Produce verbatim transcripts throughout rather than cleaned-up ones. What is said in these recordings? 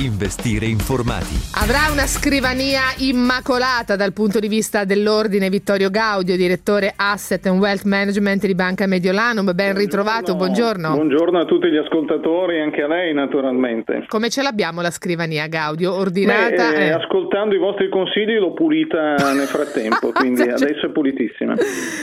Investire informati. Avrà una scrivania immacolata dal punto di vista dell'ordine Vittorio Gaudio, direttore Asset and Wealth Management di Banca Mediolanum. Ben ritrovato, buongiorno. Buongiorno a tutti gli ascoltatori e anche a lei naturalmente. Come ce l'abbiamo la scrivania, Gaudio? Ordinata? Beh, eh, eh. Ascoltando i vostri consigli l'ho pulita nel frattempo, quindi adesso è pulitissima.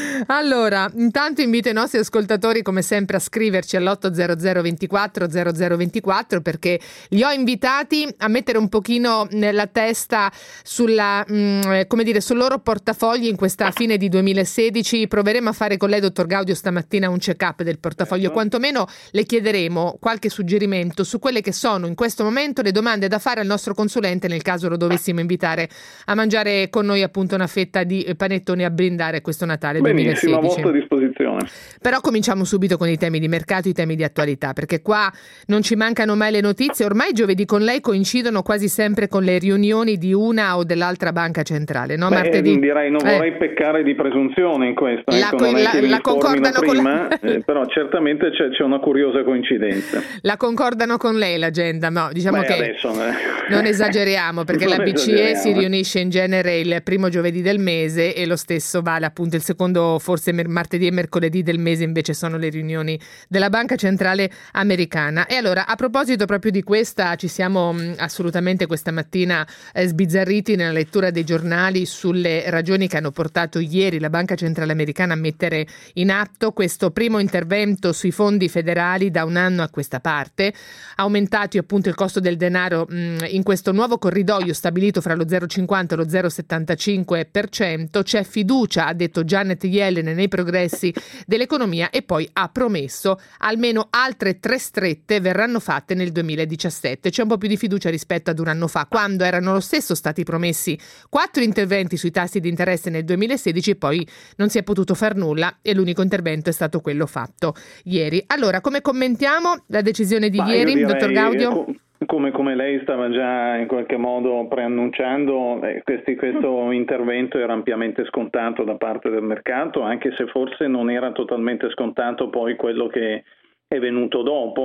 Allora, intanto invito i nostri ascoltatori come sempre a scriverci all'otto zero zero ventiquattro zero zero ventiquattro, perché li ho invitati a mettere un pochino la testa sulla, mh, come dire, sul loro portafogli in questa fine di duemilasedici. Proveremo a fare con lei, dottor Gaudio, stamattina un check-up del portafoglio, quantomeno le chiederemo qualche suggerimento su quelle che sono in questo momento le domande da fare al nostro consulente nel caso lo dovessimo invitare a mangiare con noi appunto una fetta di panettone a brindare questo Natale duemilasedici. Benissimo, a vostra disposizione. Però cominciamo subito con i temi di mercato, i temi di attualità, perché qua non ci mancano mai le notizie. Ormai giovedì con lei coincidono quasi sempre con le riunioni di una o dell'altra banca centrale, no? Beh, Martedì. Direi non vorrei eh. peccare di presunzione in questo, la, ecco, non la, è che la concordano prima, con la... eh, però certamente c'è, c'è una curiosa coincidenza. La concordano con lei l'agenda? No, diciamo Beh, che adesso, eh. non esageriamo, perché non la B C E esageriamo. si riunisce in genere il primo giovedì del mese e lo stesso vale appunto il secondo, forse mer- martedì e mercoledì del mese invece sono le riunioni della Banca Centrale Americana. E allora, a proposito proprio di questa, ci siamo mh, assolutamente questa mattina eh, sbizzarriti nella lettura dei giornali sulle ragioni che hanno portato ieri la Banca Centrale Americana a mettere in atto questo primo intervento sui fondi federali da un anno a questa parte, aumentati appunto il costo del denaro mh, in questo nuovo corridoio stabilito fra lo zero virgola cinquanta e lo zero virgola settantacinque per cento. C'è fiducia, ha detto Janet Yellen, nei progressi dell'economia, e poi ha promesso almeno altre tre strette verranno fatte nel duemiladiciassette. C'è un po' più di fiducia rispetto ad un anno fa, quando erano lo stesso stati promessi quattro interventi sui tassi di interesse nel duemilasedici e poi non si è potuto far nulla e l'unico intervento è stato quello fatto ieri. Allora, come commentiamo la decisione di Ma ieri, direi, dottor Gaudio? Come, come lei stava già in qualche modo preannunciando, eh, questi, questo intervento era ampiamente scontato da parte del mercato, anche se forse non era totalmente scontato poi quello che è venuto dopo,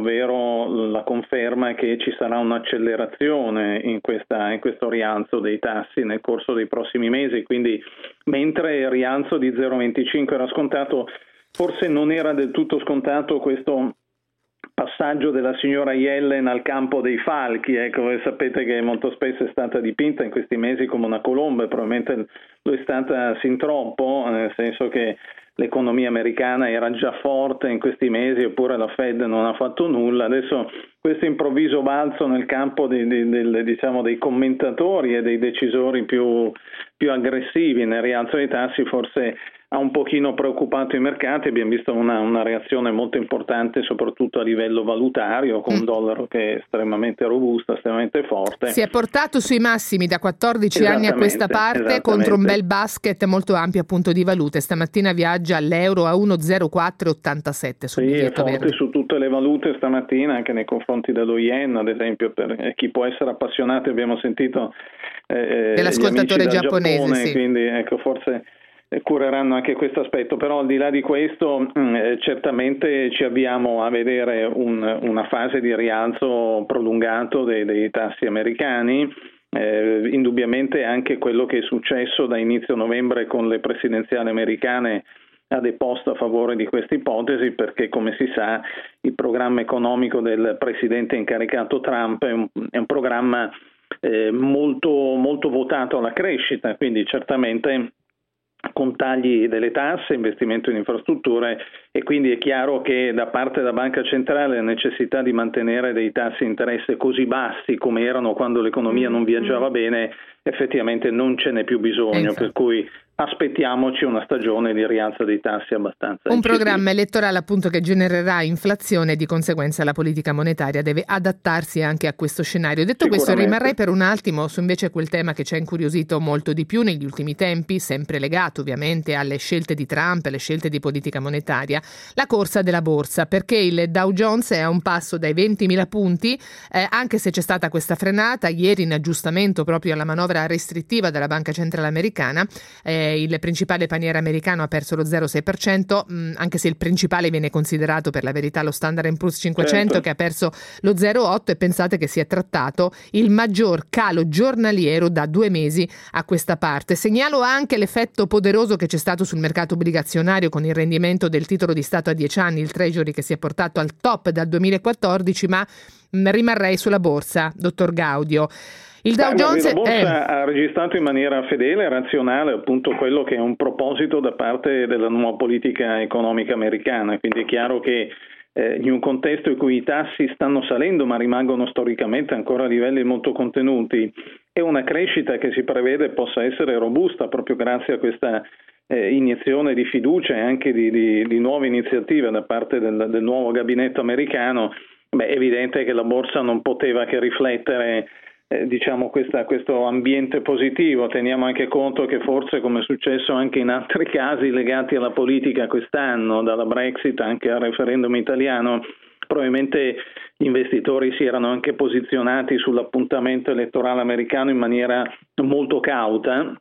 ovvero la conferma che ci sarà un'accelerazione in, questa, in questo rialzo dei tassi nel corso dei prossimi mesi. Quindi mentre il rialzo di zero virgola venticinque era scontato, forse non era del tutto scontato questo passaggio della signora Yellen al campo dei falchi. Ecco, voi sapete che molto spesso è stata dipinta in questi mesi come una colomba, e probabilmente lo è stata sin troppo, nel senso che l'economia americana era già forte in questi mesi, eppure la Fed non ha fatto nulla. Adesso questo improvviso balzo nel campo di, di, di, diciamo, dei commentatori e dei decisori più, più aggressivi nel rialzo dei tassi forse ha un pochino preoccupato i mercati. Abbiamo visto una, una reazione molto importante soprattutto a livello valutario, con un dollaro che è estremamente robusto, estremamente forte. Si è portato sui massimi da quattordici anni a questa parte, contro un bel basket molto ampio appunto di valute. Stamattina viaggia l'euro a uno virgola zero quattro ottantasette sul sì, biglietto è forte verde. Su tutte le valute stamattina, anche nei confronti dello yen, ad esempio, per chi può essere appassionato. Abbiamo sentito eh, dell'ascoltatore giapponese, Giappone, sì. Quindi ecco, forse cureranno anche questo aspetto, però al di là di questo mh, certamente ci avviamo a vedere un, una fase di rialzo prolungato dei, dei tassi americani. Eh, indubbiamente anche quello che è successo da inizio novembre con le presidenziali americane ha deposto a favore di questa ipotesi, perché come si sa il programma economico del presidente incaricato Trump è un, è un programma eh, molto, molto votato alla crescita, quindi certamente con tagli delle tasse, investimento in infrastrutture, e quindi è chiaro che da parte della Banca Centrale la necessità di mantenere dei tassi di interesse così bassi come erano quando l'economia non viaggiava bene effettivamente non ce n'è più bisogno, per cui aspettiamoci una stagione di rialzo dei tassi abbastanza un incisiva. Programma elettorale appunto che genererà inflazione e di conseguenza la politica monetaria deve adattarsi anche a questo scenario. Detto questo, rimarrei per un attimo su invece quel tema che ci ha incuriosito molto di più negli ultimi tempi, sempre legato ovviamente alle scelte di Trump, alle scelte di politica monetaria, la corsa della borsa, perché il Dow Jones è a un passo dai ventimila punti, eh, anche se c'è stata questa frenata ieri in aggiustamento proprio alla manovra restrittiva della Banca Centrale Americana. eh, eh, il principale paniere americano ha perso lo zero virgola sei per cento, mh, anche se il principale viene considerato per la verità lo Standard and Poor's cinquecento, certo, che ha perso lo zero virgola otto, e pensate che si è trattato il maggior calo giornaliero da due mesi a questa parte. Segnalo anche l'effetto poderoso che c'è stato sul mercato obbligazionario con il rendimento del titolo di Stato a dieci anni, il Treasury, che si è portato al top dal duemilaquattordici, ma mh, rimarrei sulla borsa, dottor Gaudio. Il Dow Jones, la borsa eh... ha registrato in maniera fedele e razionale appunto quello che è un proposito da parte della nuova politica economica americana, quindi è chiaro che eh, in un contesto in cui i tassi stanno salendo ma rimangono storicamente ancora a livelli molto contenuti, e una crescita che si prevede possa essere robusta proprio grazie a questa eh, iniezione di fiducia e anche di, di, di nuove iniziative da parte del, del nuovo gabinetto americano, beh, è evidente che la borsa non poteva che riflettere Eh, diciamo questa, questo ambiente positivo. Teniamo anche conto che forse, come è successo anche in altri casi legati alla politica quest'anno, dalla Brexit anche al referendum italiano, probabilmente gli investitori si erano anche posizionati sull'appuntamento elettorale americano in maniera molto cauta.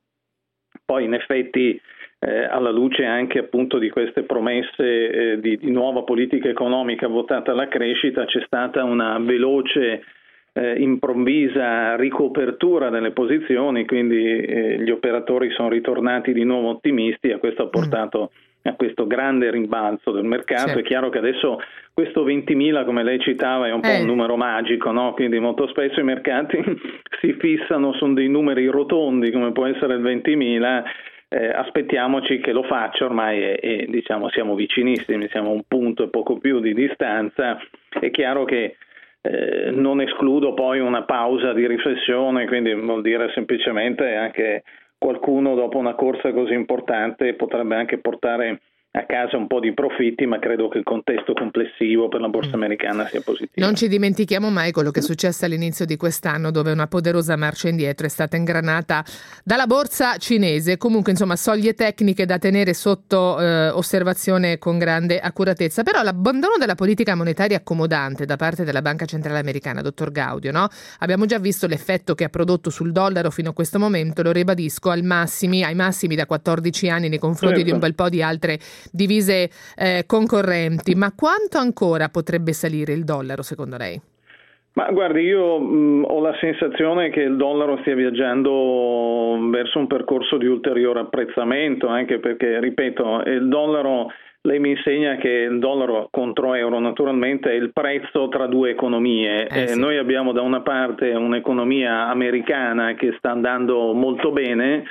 Poi in effetti eh, alla luce anche appunto di queste promesse eh, di, di nuova politica economica votata alla crescita, c'è stata una veloce Eh, improvvisa ricopertura delle posizioni, quindi eh, gli operatori sono ritornati di nuovo ottimisti, e questo ha portato mm. a questo grande rimbalzo del mercato. Certo. È chiaro che adesso questo ventimila, come lei citava, è un po' eh. un numero magico, no? Quindi molto spesso i mercati si fissano su dei numeri rotondi come può essere il ventimila. Eh, aspettiamoci che lo faccia ormai, e, e diciamo siamo vicinissimi, siamo a un punto e poco più di distanza. È chiaro che Eh, non escludo poi una pausa di riflessione, quindi vuol dire semplicemente anche qualcuno dopo una corsa così importante potrebbe anche portare a casa un po' di profitti, ma credo che il contesto complessivo per la borsa americana sia positivo. Non ci dimentichiamo mai quello che è successo all'inizio di quest'anno, dove una poderosa marcia indietro è stata ingranata dalla borsa cinese. Comunque, insomma, soglie tecniche da tenere sotto eh, osservazione con grande accuratezza. Però l'abbandono della politica monetaria accomodante da parte della Banca Centrale Americana, dottor Gaudio, no? Abbiamo già visto l'effetto che ha prodotto sul dollaro fino a questo momento, lo ribadisco, al massimi, ai massimi da quattordici anni nei confronti certo. di un bel po' di altre divise eh, concorrenti. Ma quanto ancora potrebbe salire il dollaro secondo lei? Ma guardi, io mh, ho la sensazione che il dollaro stia viaggiando verso un percorso di ulteriore apprezzamento, anche perché, ripeto, il dollaro, lei mi insegna che il dollaro contro euro naturalmente è il prezzo tra due economie. Eh, sì. eh, noi abbiamo da una parte un'economia americana che sta andando molto bene,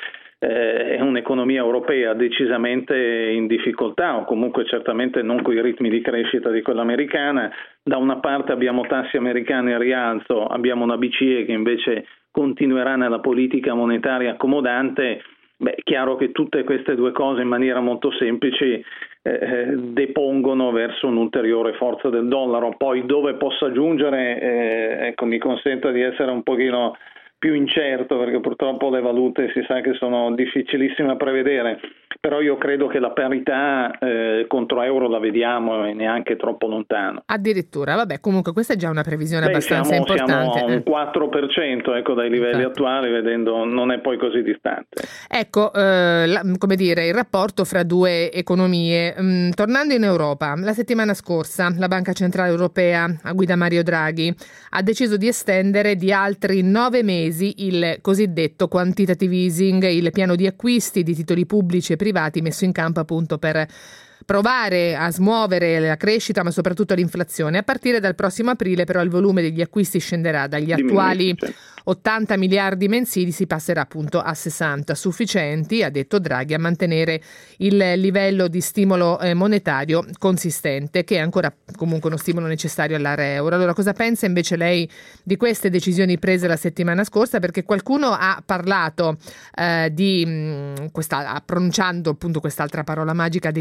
è un'economia europea decisamente in difficoltà, o comunque certamente non con i ritmi di crescita di quella americana. Da una parte abbiamo tassi americani a rialzo, abbiamo una B C E che invece continuerà nella politica monetaria accomodante. Beh, è chiaro che tutte queste due cose in maniera molto semplice eh, depongono verso un'ulteriore forza del dollaro. Poi dove possa giungere, eh, ecco, mi consenta di essere un pochino più incerto, perché purtroppo le valute si sa che sono difficilissime a prevedere, però io credo che la parità eh, contro euro la vediamo e neanche troppo lontano. Addirittura, vabbè, comunque questa è già una previsione Beh, abbastanza siamo, importante. Siamo a un quattro per cento, ecco, dai livelli Infatti. attuali, vedendo non è poi così distante. Ecco, eh, la, come dire, il rapporto fra due economie. Mm, tornando in Europa, la settimana scorsa la Banca Centrale Europea, a guida Mario Draghi, ha deciso di estendere di altri nove mesi il cosiddetto quantitative easing, il piano di acquisti di titoli pubblici e privati messo in campo appunto per provare a smuovere la crescita ma soprattutto l'inflazione. A partire dal prossimo aprile però il volume degli acquisti scenderà dagli attuali ottanta miliardi mensili, si passerà appunto a sessanta, sufficienti, ha detto Draghi, a mantenere il livello di stimolo eh, monetario consistente, che è ancora comunque uno stimolo necessario all'area euro. Allora, cosa pensa invece lei di queste decisioni prese la settimana scorsa? Perché qualcuno ha parlato eh, di mh, questa, pronunciando appunto quest'altra parola magica, di tapering,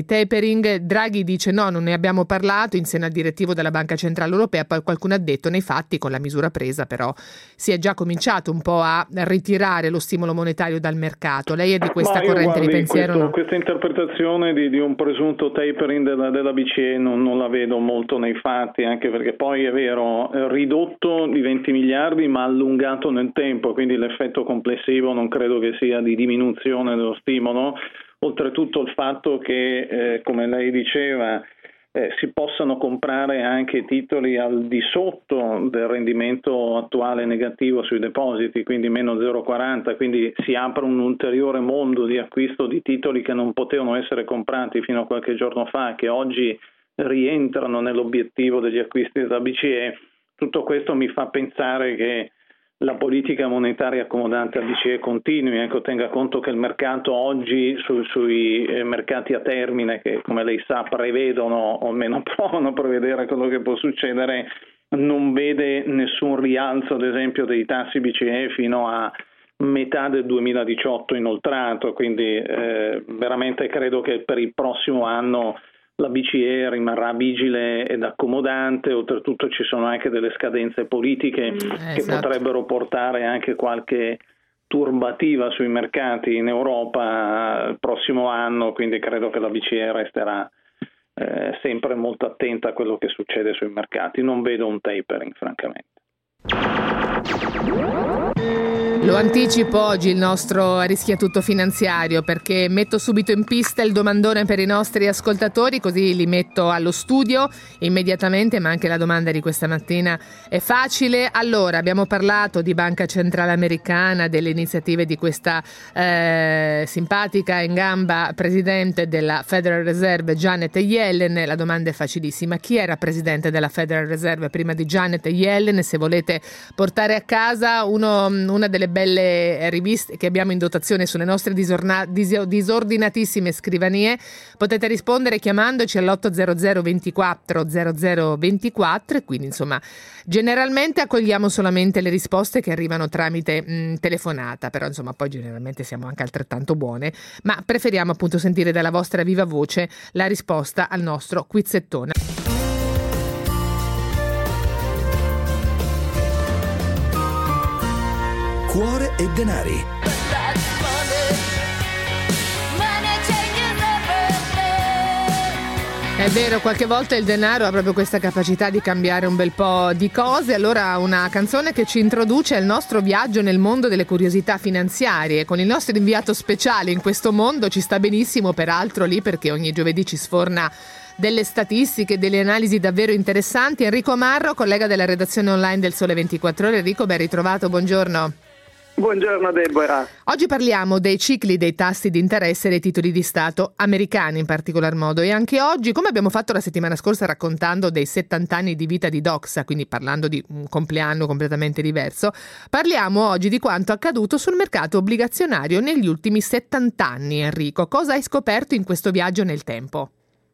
tapering. Draghi dice no, non ne abbiamo parlato in seno al direttivo della Banca Centrale Europea, poi qualcuno ha detto nei fatti con la misura presa però si è già cominciato un po' a ritirare lo stimolo monetario dal mercato. Lei è di questa Ma io, corrente guardi, di pensiero? Questo, No? Questa interpretazione di, di un presunto tapering della, della B C E non, non la vedo molto nei fatti, anche perché poi è vero, ridotto di venti miliardi ma allungato nel tempo, quindi l'effetto complessivo non credo che sia di diminuzione dello stimolo. Oltretutto il fatto che, eh, come lei diceva, eh, si possano comprare anche titoli al di sotto del rendimento attuale negativo sui depositi, quindi meno zero virgola quaranta, quindi si apre un ulteriore mondo di acquisto di titoli che non potevano essere comprati fino a qualche giorno fa, che oggi rientrano nell'obiettivo degli acquisti della B C E. Tutto questo mi fa pensare che la politica monetaria accomodante a B C E continui, ecco, tenga conto che il mercato oggi su, sui mercati a termine, che come lei sa prevedono o almeno provano a prevedere quello che può succedere, non vede nessun rialzo ad esempio dei tassi B C E fino a metà del duemiladiciotto inoltrato, quindi eh, veramente credo che per il prossimo anno la B C E rimarrà vigile ed accomodante. Oltretutto ci sono anche delle scadenze politiche mm, che esatto. potrebbero portare anche qualche turbativa sui mercati in Europa il prossimo anno, quindi credo che la B C E resterà eh, sempre molto attenta a quello che succede sui mercati. Non vedo un tapering, francamente. Lo anticipo oggi il nostro Rischia Tutto finanziario, perché metto subito in pista il domandone per i nostri ascoltatori, così li metto allo studio immediatamente, ma anche la domanda di questa mattina è facile. Allora, abbiamo parlato di Banca Centrale Americana, delle iniziative di questa eh, simpatica in gamba presidente della Federal Reserve Janet Yellen. La domanda è facilissima: chi era presidente della Federal Reserve prima di Janet Yellen? Se volete portare a casa uno, una delle belle riviste che abbiamo in dotazione sulle nostre disorna- dis- disordinatissime scrivanie, potete rispondere chiamandoci all'otto zero zero ventiquattro zero zero ventiquattro, e quindi insomma generalmente accogliamo solamente le risposte che arrivano tramite mh, telefonata, però insomma poi generalmente siamo anche altrettanto buone, ma preferiamo appunto sentire dalla vostra viva voce la risposta al nostro quizzettone. Cuore e denari. È vero, qualche volta il denaro ha proprio questa capacità di cambiare un bel po' di cose. Allora una canzone che ci introduce al nostro viaggio nel mondo delle curiosità finanziarie. Con il nostro inviato speciale in questo mondo ci sta benissimo, peraltro lì, perché ogni giovedì ci sforna delle statistiche, delle analisi davvero interessanti. Enrico Marro, collega della redazione online del Sole ventiquattro Ore. Enrico, ben ritrovato, buongiorno. Buongiorno Deborah. Oggi parliamo dei cicli dei tassi di interesse dei titoli di Stato americani in particolar modo, e anche oggi, come abbiamo fatto la settimana scorsa raccontando dei settanta anni di vita di Doxa, quindi parlando di un compleanno completamente diverso, parliamo oggi di quanto accaduto sul mercato obbligazionario negli ultimi settanta anni. Enrico, cosa hai scoperto in questo viaggio nel tempo?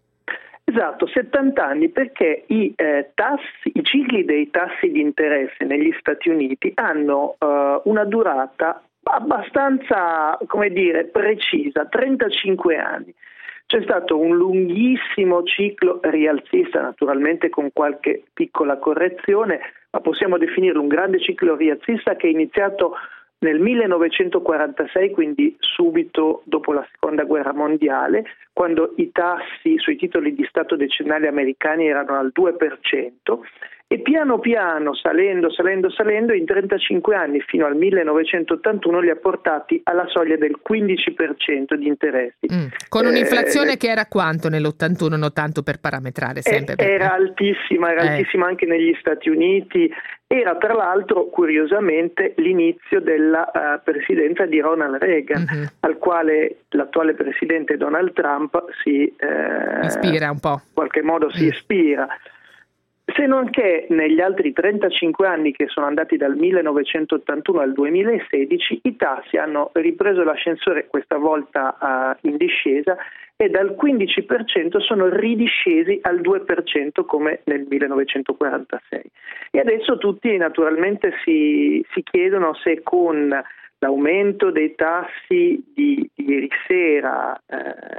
Esatto, settanta anni, perché i eh, tassi, i cicli dei tassi di interesse negli Stati Uniti hanno eh, una durata abbastanza, come dire, precisa, trentacinque anni. C'è stato un lunghissimo ciclo rialzista, naturalmente con qualche piccola correzione, ma possiamo definirlo un grande ciclo rialzista che è iniziato nel millenovecentoquarantasei, quindi subito dopo la seconda guerra mondiale, quando i tassi sui titoli di Stato decennali americani erano al due per cento, e piano piano, salendo, salendo, salendo, in trentacinque anni fino al millenovecentottantuno li ha portati alla soglia del quindici per cento di interessi. Mm. Con un'inflazione eh, che era quanto nell'ottantuno, non tanto per parametrare sempre? Eh, era altissima, era eh. altissima anche negli Stati Uniti. Era tra l'altro, curiosamente, l'inizio della uh, presidenza di Ronald Reagan, mm-hmm. al quale l'attuale presidente Donald Trump si eh, ispira un po'. In qualche modo si mm. ispira. Se non che negli altri trentacinque anni che sono andati dal millenovecentottantuno al duemilasedici i tassi hanno ripreso l'ascensore, questa volta uh, in discesa, e dal quindici per cento sono ridiscesi al due per cento come nel millenovecentoquarantasei. E adesso tutti naturalmente si, si chiedono se con l'aumento dei tassi di, di ieri sera, eh,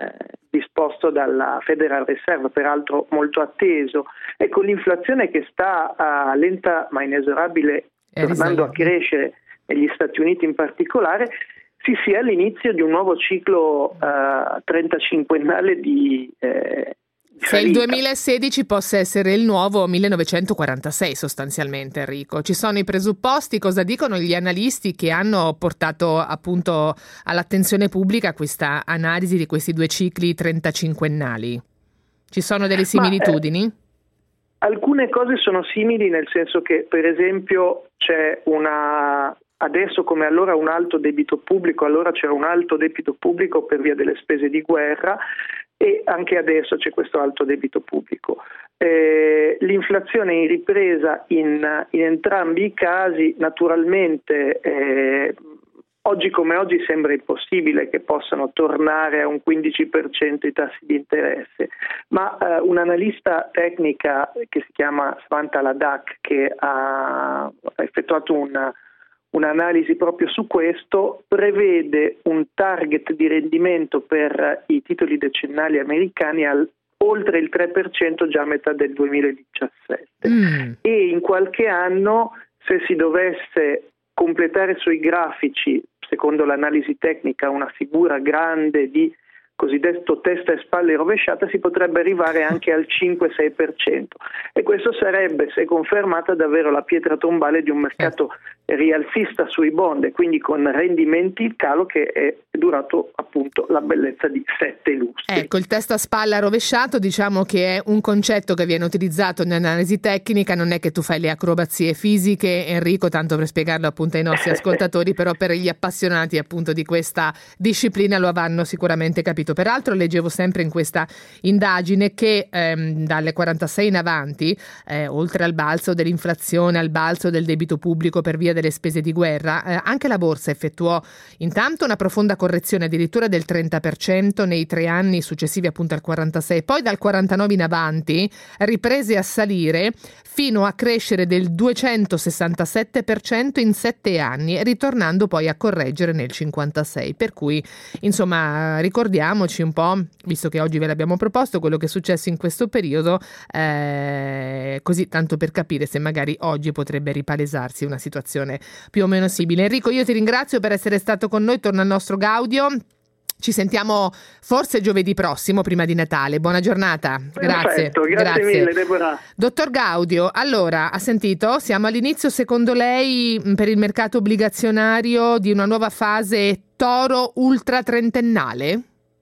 disposto dalla Federal Reserve, peraltro molto atteso, e con l'inflazione che sta uh, lenta ma inesorabile tornando a crescere negli Stati Uniti in particolare, si sia all'inizio di un nuovo ciclo uh, trentacinquennale di eh, Se il duemilasedici possa essere il nuovo millenovecentoquarantasei sostanzialmente, Enrico. Ci sono i presupposti, cosa dicono gli analisti che hanno portato appunto all'attenzione pubblica questa analisi di questi due cicli trentacinquennali? Ci sono delle similitudini? Ma, eh, alcune cose sono simili, nel senso che per esempio c'è una... Adesso come allora un alto debito pubblico, allora c'era un alto debito pubblico per via delle spese di guerra, e anche adesso c'è questo alto debito pubblico. Eh, l'inflazione è in ripresa in, in entrambi i casi, naturalmente eh, oggi come oggi sembra impossibile che possano tornare a un quindici per cento i tassi di interesse, ma eh, un'analista tecnica che si chiama Svanta Ladak, che ha effettuato una Un'analisi proprio su questo, prevede un target di rendimento per i titoli decennali americani al oltre il tre per cento già a metà del duemiladiciassette mm. e in qualche anno, se si dovesse completare sui grafici, secondo l'analisi tecnica, una figura grande di cosiddetto testa e spalle rovesciata, si potrebbe arrivare anche al cinque sei per cento, e questo sarebbe, se confermata, davvero la pietra tombale di un mercato rialzista sui bond, e quindi con rendimenti in calo che è durato appunto la bellezza di sette lustri. Ecco, il testa a spalla rovesciato, diciamo che è un concetto che viene utilizzato nell'analisi tecnica, non è che tu fai le acrobazie fisiche, Enrico, tanto per spiegarlo appunto ai nostri ascoltatori, però per gli appassionati appunto di questa disciplina lo avranno sicuramente capito. Peraltro leggevo sempre in questa indagine che ehm, dalle quarantasei in avanti, eh, oltre al balzo dell'inflazione, al balzo del debito pubblico per via delle spese di guerra, eh, anche la borsa effettuò intanto una profonda correzione addirittura del trenta per cento nei tre anni successivi appunto al quarantasei, poi dal quarantanove in avanti riprese a salire fino a crescere del duecentosessantasette per cento in sette anni, ritornando poi a correggere nel cinquantasei, per cui insomma ricordiamoci un po', visto che oggi ve l'abbiamo proposto, quello che è successo in questo periodo, eh, così tanto per capire se magari oggi potrebbe ripalesarsi una situazione più o meno simile. Enrico, io ti ringrazio per essere stato con noi, torna al nostro Gaudio. Ci sentiamo forse giovedì prossimo, prima di Natale. Buona giornata. Grazie. Perfetto, grazie, grazie mille, Deborah. Dottor Gaudio, allora, ha sentito? Siamo all'inizio, secondo lei, per il mercato obbligazionario di una nuova fase toro ultra trentennale?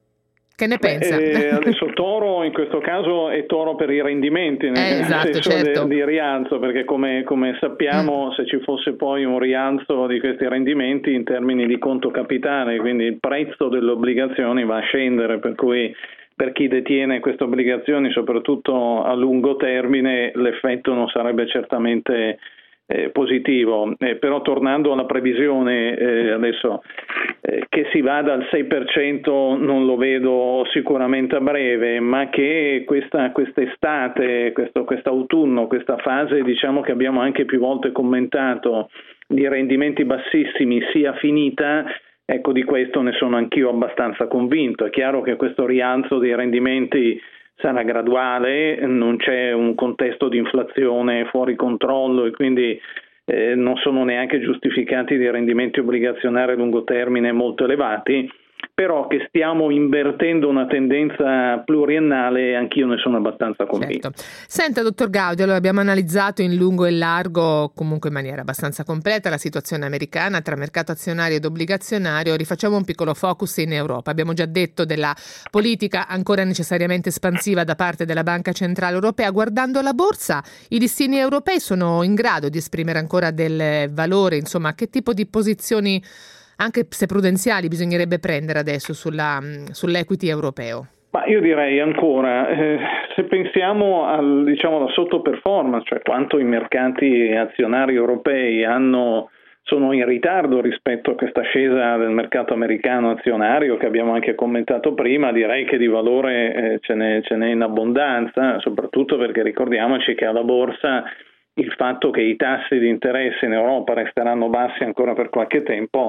Che ne pensa? Beh, eh, adesso toro in questo caso è toro per i rendimenti, nel eh, esatto, senso certo. de, di rialzo, perché come, come sappiamo mm. se ci fosse poi un rialzo di questi rendimenti in termini di conto capitale, quindi il prezzo delle obbligazioni va a scendere, per cui per chi detiene queste obbligazioni, soprattutto a lungo termine, l'effetto non sarebbe certamente Eh, positivo, eh, però tornando alla previsione eh, adesso eh, che si vada al sei per cento non lo vedo sicuramente a breve, ma che questa quest'estate, questo quest'autunno, questa fase diciamo che abbiamo anche più volte commentato di rendimenti bassissimi sia finita, ecco, di questo ne sono anch'io abbastanza convinto. È chiaro che questo rialzo dei rendimenti sarà graduale, non c'è un contesto di inflazione fuori controllo e quindi eh, non sono neanche giustificati dei rendimenti obbligazionari a lungo termine molto elevati, però che stiamo invertendo una tendenza pluriennale anch'io ne sono abbastanza convinto. Certo. Senta, dottor Gaudio, allora abbiamo analizzato in lungo e in largo, comunque in maniera abbastanza completa, la situazione americana tra mercato azionario ed obbligazionario. Rifacciamo un piccolo focus in Europa. Abbiamo già detto della politica ancora necessariamente espansiva da parte della Banca Centrale Europea. Guardando la borsa, i listini europei sono in grado di esprimere ancora del valore, insomma, che tipo di posizioni, anche se prudenziali, bisognerebbe prendere adesso sulla, sull'equity europeo? Ma io direi ancora, eh, se pensiamo al, diciamo, alla sottoperformance, cioè quanto i mercati azionari europei hanno, sono in ritardo rispetto a questa ascesa del mercato americano azionario che abbiamo anche commentato prima, direi che di valore eh, ce n'è, ce n'è in abbondanza, soprattutto perché ricordiamoci che alla borsa il fatto che i tassi di interesse in Europa resteranno bassi ancora per qualche tempo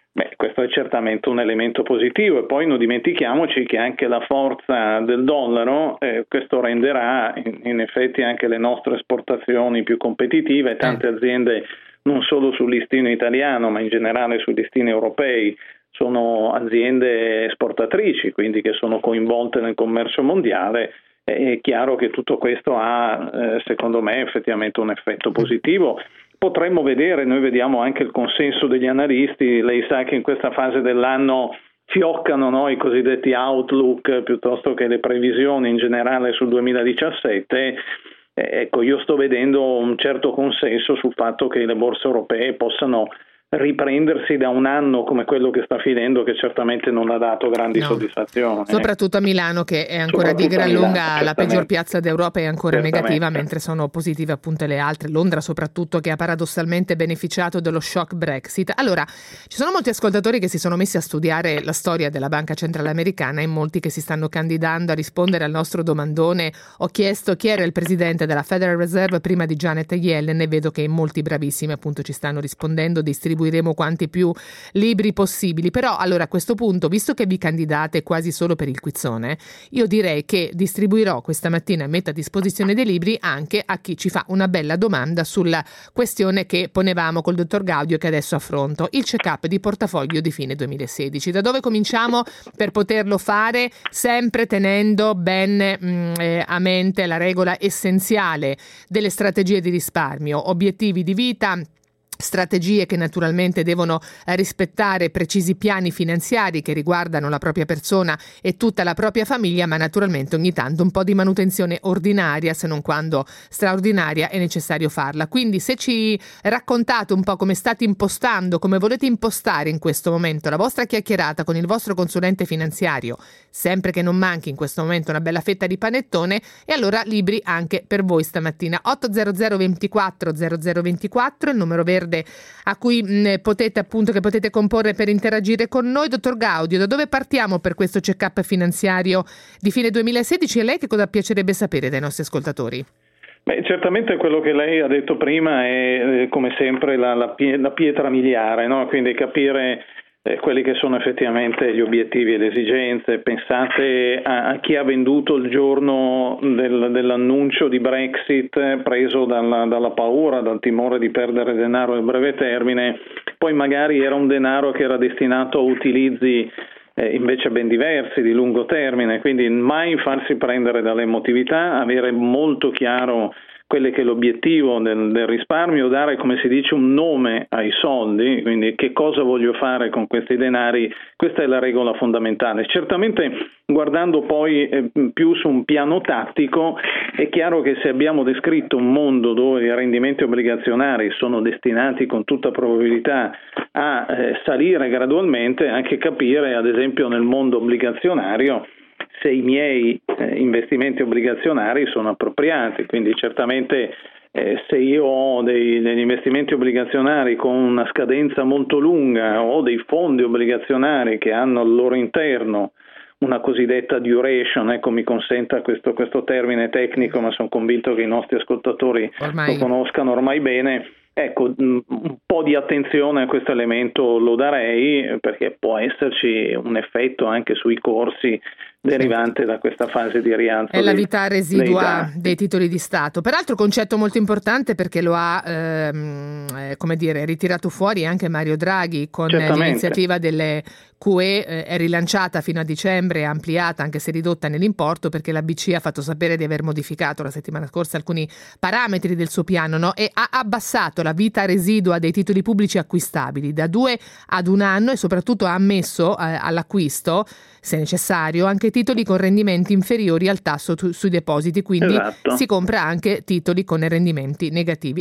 Beh, questo è certamente un elemento positivo, e poi non dimentichiamoci che anche la forza del dollaro, eh, questo renderà in, in effetti anche le nostre esportazioni più competitive. Tante aziende, non solo sul listino italiano ma in generale sui listini europei, sono aziende esportatrici, quindi che sono coinvolte nel commercio mondiale. È chiaro che tutto questo ha, eh, secondo me, effettivamente un effetto positivo. Potremmo vedere, noi vediamo anche il consenso degli analisti, lei sa che in questa fase dell'anno fioccano, no, i cosiddetti outlook piuttosto che le previsioni in generale sul duemiladiciassette. Eh, ecco, io sto vedendo un certo consenso sul fatto che le borse europee possano riprendersi da un anno come quello che sta finendo, che certamente non ha dato grandi no. soddisfazioni. Soprattutto a Milano, che è ancora di gran Milano, lunga la peggior piazza d'Europa, è ancora certamente negativa, mentre sono positive appunto le altre. Londra soprattutto, che ha paradossalmente beneficiato dello shock Brexit. Allora, ci sono molti ascoltatori che si sono messi a studiare la storia della Banca Centrale Americana e molti che si stanno candidando a rispondere al nostro domandone. Ho chiesto chi era il presidente della Federal Reserve prima di Janet Yellen e vedo che molti bravissimi appunto ci stanno rispondendo. Distribuiremo quanti più libri possibili, però allora a questo punto, visto che vi candidate quasi solo per il quizzone, io direi che distribuirò questa mattina e metto a disposizione dei libri anche a chi ci fa una bella domanda sulla questione che ponevamo col dottor Gaudio, che adesso affronto, il check-up di portafoglio di fine duemilasedici. Da dove cominciamo per poterlo fare, sempre tenendo ben mh, eh, a mente la regola essenziale delle strategie di risparmio, obiettivi di vita, strategie che naturalmente devono rispettare precisi piani finanziari che riguardano la propria persona e tutta la propria famiglia, ma naturalmente ogni tanto un po' di manutenzione ordinaria, se non quando straordinaria, è necessario farla. Quindi se ci raccontate un po' come state impostando, come volete impostare in questo momento la vostra chiacchierata con il vostro consulente finanziario, sempre che non manchi in questo momento una bella fetta di panettone, e allora libri anche per voi stamattina. otto zero zero ventiquattro zero zero ventiquattro il numero verde a cui mh, potete appunto che potete comporre per interagire con noi. Dottor Gaudio, da dove partiamo per questo check-up finanziario di fine duemilasedici? E lei che cosa piacerebbe sapere dai nostri ascoltatori? Beh, certamente quello che lei ha detto prima è eh, come sempre la, la, la pietra miliare, no? Quindi capire eh, quelli che sono effettivamente gli obiettivi e le esigenze. Pensate a, a chi ha venduto il giorno del, dell'annuncio di Brexit, preso dalla, dalla paura, dal timore di perdere denaro a breve termine, poi magari era un denaro che era destinato a utilizzi eh, invece ben diversi, di lungo termine, quindi mai farsi prendere dall'emotività, avere molto chiaro quello che è l'obiettivo del, del risparmio, dare, come si dice, un nome ai soldi, quindi che cosa voglio fare con questi denari. Questa è la regola fondamentale. Certamente, guardando poi eh, più su un piano tattico, è chiaro che se abbiamo descritto un mondo dove i rendimenti obbligazionari sono destinati con tutta probabilità a eh, salire gradualmente, anche capire, ad esempio nel mondo obbligazionario, se i miei eh, investimenti obbligazionari sono appropriati. Quindi certamente eh, se io ho dei, degli investimenti obbligazionari con una scadenza molto lunga o dei fondi obbligazionari che hanno al loro interno una cosiddetta duration, ecco, mi consenta questo, questo termine tecnico, ma sono convinto che i nostri ascoltatori ormai lo conoscano ormai bene. Ecco, un po' di attenzione a questo elemento lo darei, perché può esserci un effetto anche sui corsi derivante da questa fase di rialzo. È la vita residua dei, dei titoli di Stato. Peraltro concetto molto importante, perché lo ha ehm, eh, come dire, ritirato fuori anche Mario Draghi con Certamente. l'iniziativa delle Q E, eh, è rilanciata fino a dicembre, è ampliata anche se ridotta nell'importo, perché la B C E ha fatto sapere di aver modificato la settimana scorsa alcuni parametri del suo piano, no? E ha abbassato la vita residua dei titoli pubblici acquistabili da due ad un anno, e soprattutto ha ammesso eh, all'acquisto, se necessario, anche titoli con rendimenti inferiori al tasso tu- sui depositi, quindi esatto. si compra anche titoli con rendimenti negativi.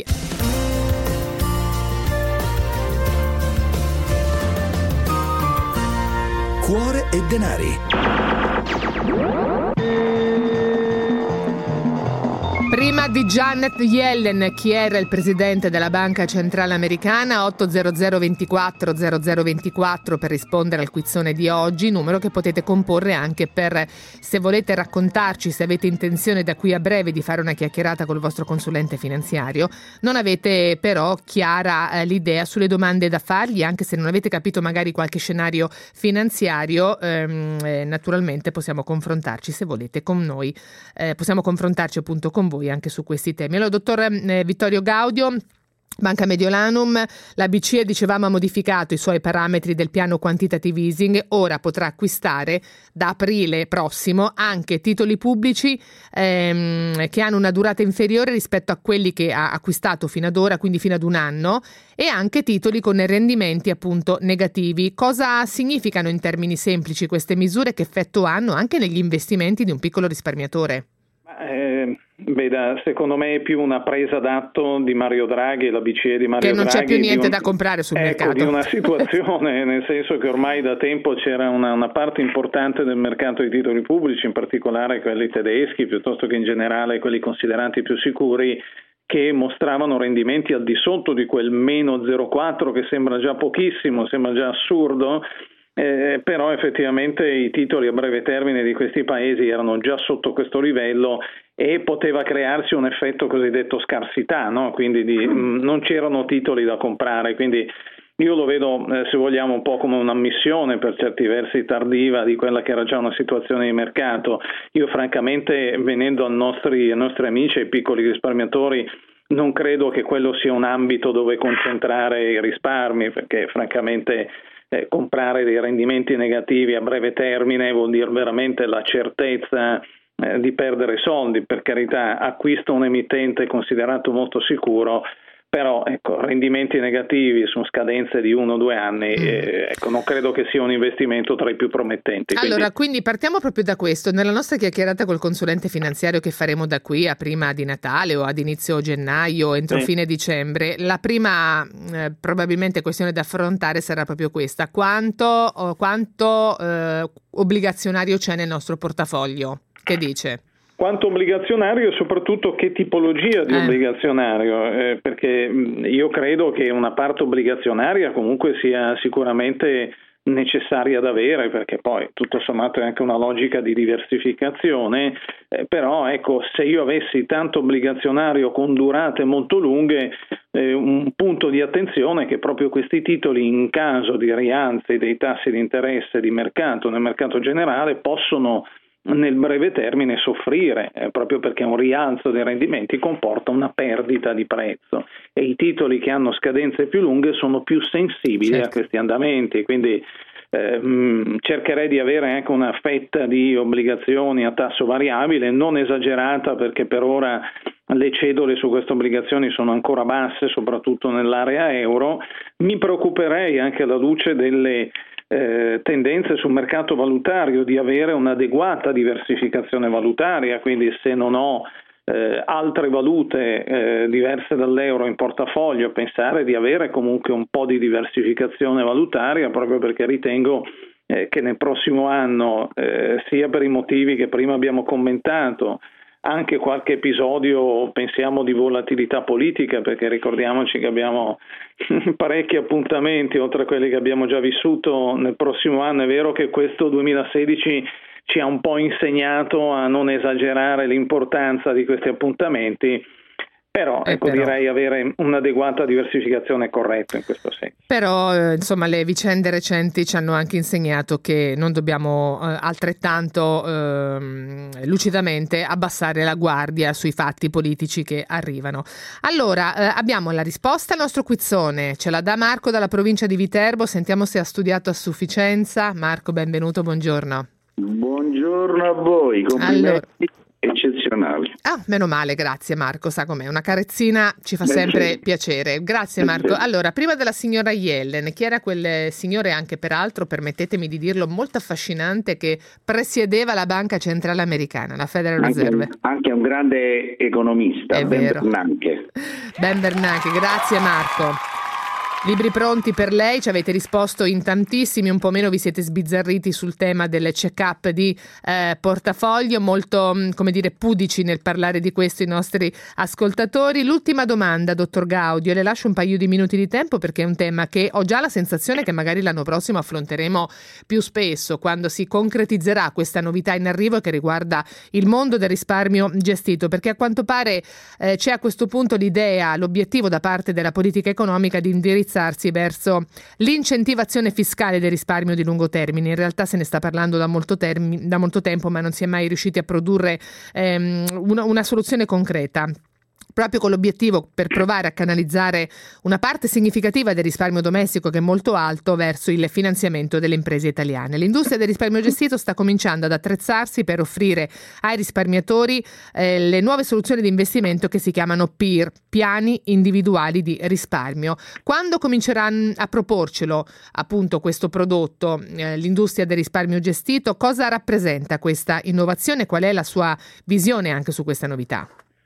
Cuore e denari. Prima di Janet Yellen. Chi era il presidente della Banca Centrale Americana? otto zero zero ventiquattro zero zero ventiquattro per rispondere al quizzone di oggi, numero che potete comporre anche per, se volete raccontarci, se avete intenzione da qui a breve di fare una chiacchierata col vostro consulente finanziario, non avete però chiara eh, l'idea sulle domande da fargli, anche se non avete capito magari qualche scenario finanziario, ehm, eh, naturalmente possiamo confrontarci, se volete, con noi, eh, possiamo confrontarci appunto con voi anche su questi temi. Allora, dottor eh, Vittorio Gaudio, Banca Mediolanum, la B C E, dicevamo, ha modificato i suoi parametri del piano quantitative easing, ora potrà acquistare da aprile prossimo anche titoli pubblici ehm, che hanno una durata inferiore rispetto a quelli che ha acquistato fino ad ora, quindi fino ad un anno, e anche titoli con rendimenti appunto negativi. Cosa significano in termini semplici queste misure? Che effetto hanno anche negli investimenti di un piccolo risparmiatore? Eh, veda, secondo me è più una presa d'atto di Mario Draghi, la B C E di Mario Draghi. Che non Draghi, c'è più niente un, da comprare sul ecco, mercato. Di una situazione, nel senso che ormai da tempo c'era una, una parte importante del mercato dei titoli pubblici, in particolare quelli tedeschi, piuttosto che in generale quelli considerati più sicuri, che mostravano rendimenti al di sotto di quel meno zero virgola quattro che sembra già pochissimo, sembra già assurdo. Eh, però effettivamente i titoli a breve termine di questi paesi erano già sotto questo livello e poteva crearsi un effetto cosiddetto scarsità, no? Quindi di, mh, non c'erano titoli da comprare, quindi io lo vedo, eh, se vogliamo, un po' come un'ammissione per certi versi tardiva di quella che era già una situazione di mercato. Io francamente, venendo ai nostri, ai nostri amici, ai piccoli risparmiatori, non credo che quello sia un ambito dove concentrare i risparmi, perché francamente Eh, comprare dei rendimenti negativi a breve termine vuol dire veramente la certezza eh, di perdere soldi. Per carità, acquisto un emittente considerato molto sicuro, però ecco, rendimenti negativi su scadenze di uno o due anni, mm. eh, ecco, non credo che sia un investimento tra i più promettenti. Quindi... Allora, quindi partiamo proprio da questo. Nella nostra chiacchierata col consulente finanziario che faremo da qui a prima di Natale o ad inizio gennaio, entro sì. fine dicembre, la prima eh, probabilmente questione da affrontare sarà proprio questa: quanto, oh, quanto eh, obbligazionario c'è nel nostro portafoglio? Che dice? Quanto obbligazionario e soprattutto che tipologia di eh. obbligazionario, eh, perché io credo che una parte obbligazionaria comunque sia sicuramente necessaria da avere, perché poi tutto sommato è anche una logica di diversificazione, eh, però ecco, se io avessi tanto obbligazionario con durate molto lunghe, eh, un punto di attenzione è che proprio questi titoli, in caso di rialzi dei tassi di interesse di mercato nel mercato generale, possono nel breve termine soffrire, eh, proprio perché un rialzo dei rendimenti comporta una perdita di prezzo e i titoli che hanno scadenze più lunghe sono più sensibili certo. a questi andamenti, quindi eh, mh, cercherei di avere anche una fetta di obbligazioni a tasso variabile, non esagerata, perché per ora le cedole su queste obbligazioni sono ancora basse, soprattutto nell'area euro. Mi preoccuperei anche alla luce delle Eh, tendenze sul mercato valutario di avere un'adeguata diversificazione valutaria, quindi se non ho eh, altre valute eh, diverse dall'euro in portafoglio, pensare di avere comunque un po' di diversificazione valutaria, proprio perché ritengo eh, che nel prossimo anno, eh, sia per i motivi che prima abbiamo commentato, anche qualche episodio, pensiamo, di volatilità politica, perché ricordiamoci che abbiamo parecchi appuntamenti oltre a quelli che abbiamo già vissuto nel prossimo anno. È vero che questo duemilasedici ci ha un po' insegnato a non esagerare l'importanza di questi appuntamenti, però, ecco, però direi avere un'adeguata diversificazione corretta in questo senso. Però eh, insomma le vicende recenti ci hanno anche insegnato che non dobbiamo eh, altrettanto eh, lucidamente abbassare la guardia sui fatti politici che arrivano. Allora eh, abbiamo la risposta al nostro quizzone, ce la dà Marco dalla provincia di Viterbo, sentiamo se ha studiato a sufficienza. Marco, benvenuto, buongiorno. Buongiorno a voi, complimenti. Allora, eccezionali. Ah, meno male, grazie Marco, sa com'è, una carezzina ci fa sempre sì. piacere. Grazie Marco. Allora, prima della signora Yellen, chi era quel signore, anche peraltro, permettetemi di dirlo, molto affascinante, che presiedeva la Banca Centrale Americana, la Federal anche, Reserve? Anche un grande economista, è Ben vero. Bernanke. Ben Bernanke, grazie Marco. Libri pronti per lei, ci avete risposto in tantissimi, un po' meno vi siete sbizzarriti sul tema del check-up di eh, portafoglio, molto come dire pudici nel parlare di questo i nostri ascoltatori. L'ultima domanda, dottor Gaudio, le lascio un paio di minuti di tempo perché è un tema che ho già la sensazione che magari l'anno prossimo affronteremo più spesso, quando si concretizzerà questa novità in arrivo che riguarda il mondo del risparmio gestito, perché a quanto pare eh, c'è a questo punto l'idea, l'obiettivo da parte della politica economica di indirizzare verso l'incentivazione fiscale del risparmio di lungo termine. In realtà se ne sta parlando da molto, termi, da molto tempo, ma non si è mai riusciti a produrre ehm, una, una soluzione concreta, proprio con l'obiettivo per provare a canalizzare una parte significativa del risparmio domestico, che è molto alto, verso il finanziamento delle imprese italiane. L'industria del risparmio gestito sta cominciando ad attrezzarsi per offrire ai risparmiatori eh, le nuove soluzioni di investimento che si chiamano P I R, piani individuali di risparmio. Quando cominceranno a proporcelo appunto questo prodotto, eh, l'industria del risparmio gestito, cosa rappresenta questa innovazione? Qual è la sua visione anche su questa novità?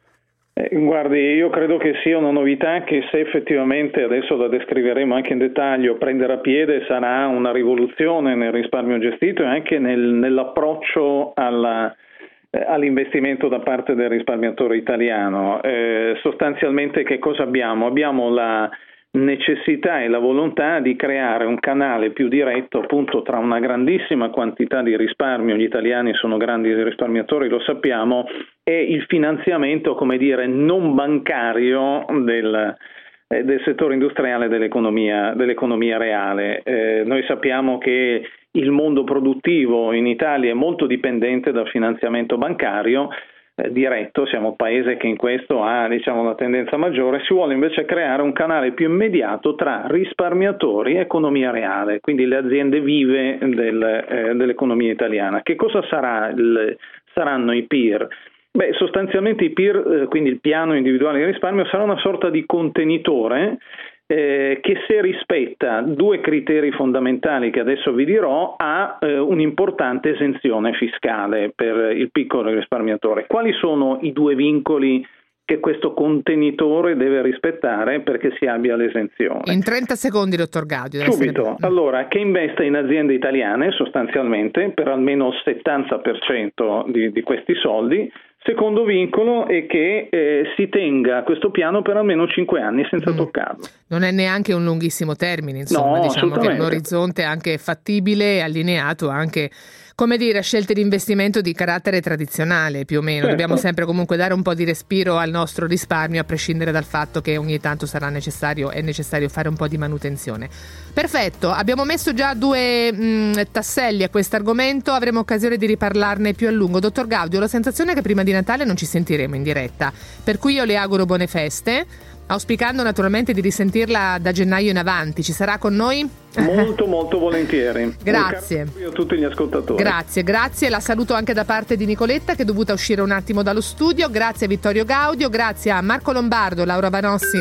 Eh, guardi, io credo che sia una novità che, se effettivamente, adesso la descriveremo anche in dettaglio, prenderà piede, sarà una rivoluzione nel risparmio gestito e anche nel, nell'approccio alla, eh, all'investimento da parte del risparmiatore italiano. Eh, sostanzialmente che cosa abbiamo? Abbiamo la necessità e la volontà di creare un canale più diretto appunto tra una grandissima quantità di risparmio, gli italiani sono grandi risparmiatori, lo sappiamo, e il finanziamento, come dire, non bancario del, eh, del settore industriale dell'economia, dell'economia reale. Eh, noi sappiamo che il mondo produttivo in Italia è molto dipendente dal finanziamento bancario eh, diretto, siamo un paese che in questo ha, diciamo, una tendenza maggiore. Si vuole invece creare un canale più immediato tra risparmiatori e economia reale, quindi le aziende vive del, eh, dell'economia italiana. Che cosa sarà il, saranno i P I R? Beh, sostanzialmente i P I R, eh, quindi il piano individuale di risparmio, sarà una sorta di contenitore eh, che, se rispetta due criteri fondamentali che adesso vi dirò, ha eh, un'importante esenzione fiscale per il piccolo risparmiatore. Quali sono i due vincoli che questo contenitore deve rispettare perché si abbia l'esenzione? In trenta secondi, dottor Gaudio. Subito. Essere... Allora, che investa in aziende italiane sostanzialmente per almeno il settanta per cento di, di questi soldi. Secondo vincolo è che eh, si tenga questo piano per almeno cinque anni senza mm. toccarlo. Non è neanche un lunghissimo termine, insomma, no, diciamo che è un orizzonte anche fattibile e allineato anche, come dire, a scelte di investimento di carattere tradizionale, più o meno. Certo. Dobbiamo sempre comunque dare un po' di respiro al nostro risparmio, a prescindere dal fatto che ogni tanto sarà necessario, è necessario fare un po' di manutenzione. Perfetto, abbiamo messo già due mh, tasselli a questo argomento, avremo occasione di riparlarne più a lungo. Dottor Gaudio, ho la sensazione che prima di Natale non ci sentiremo in diretta, per cui io le auguro buone feste, auspicando naturalmente di risentirla da gennaio in avanti. Ci sarà con noi? Molto molto volentieri. Grazie. A tutti gli ascoltatori. Grazie, grazie. La saluto anche da parte di Nicoletta, che è dovuta uscire un attimo dallo studio. Grazie a Vittorio Gaudio, grazie a Marco Lombardo, Laura Vanossi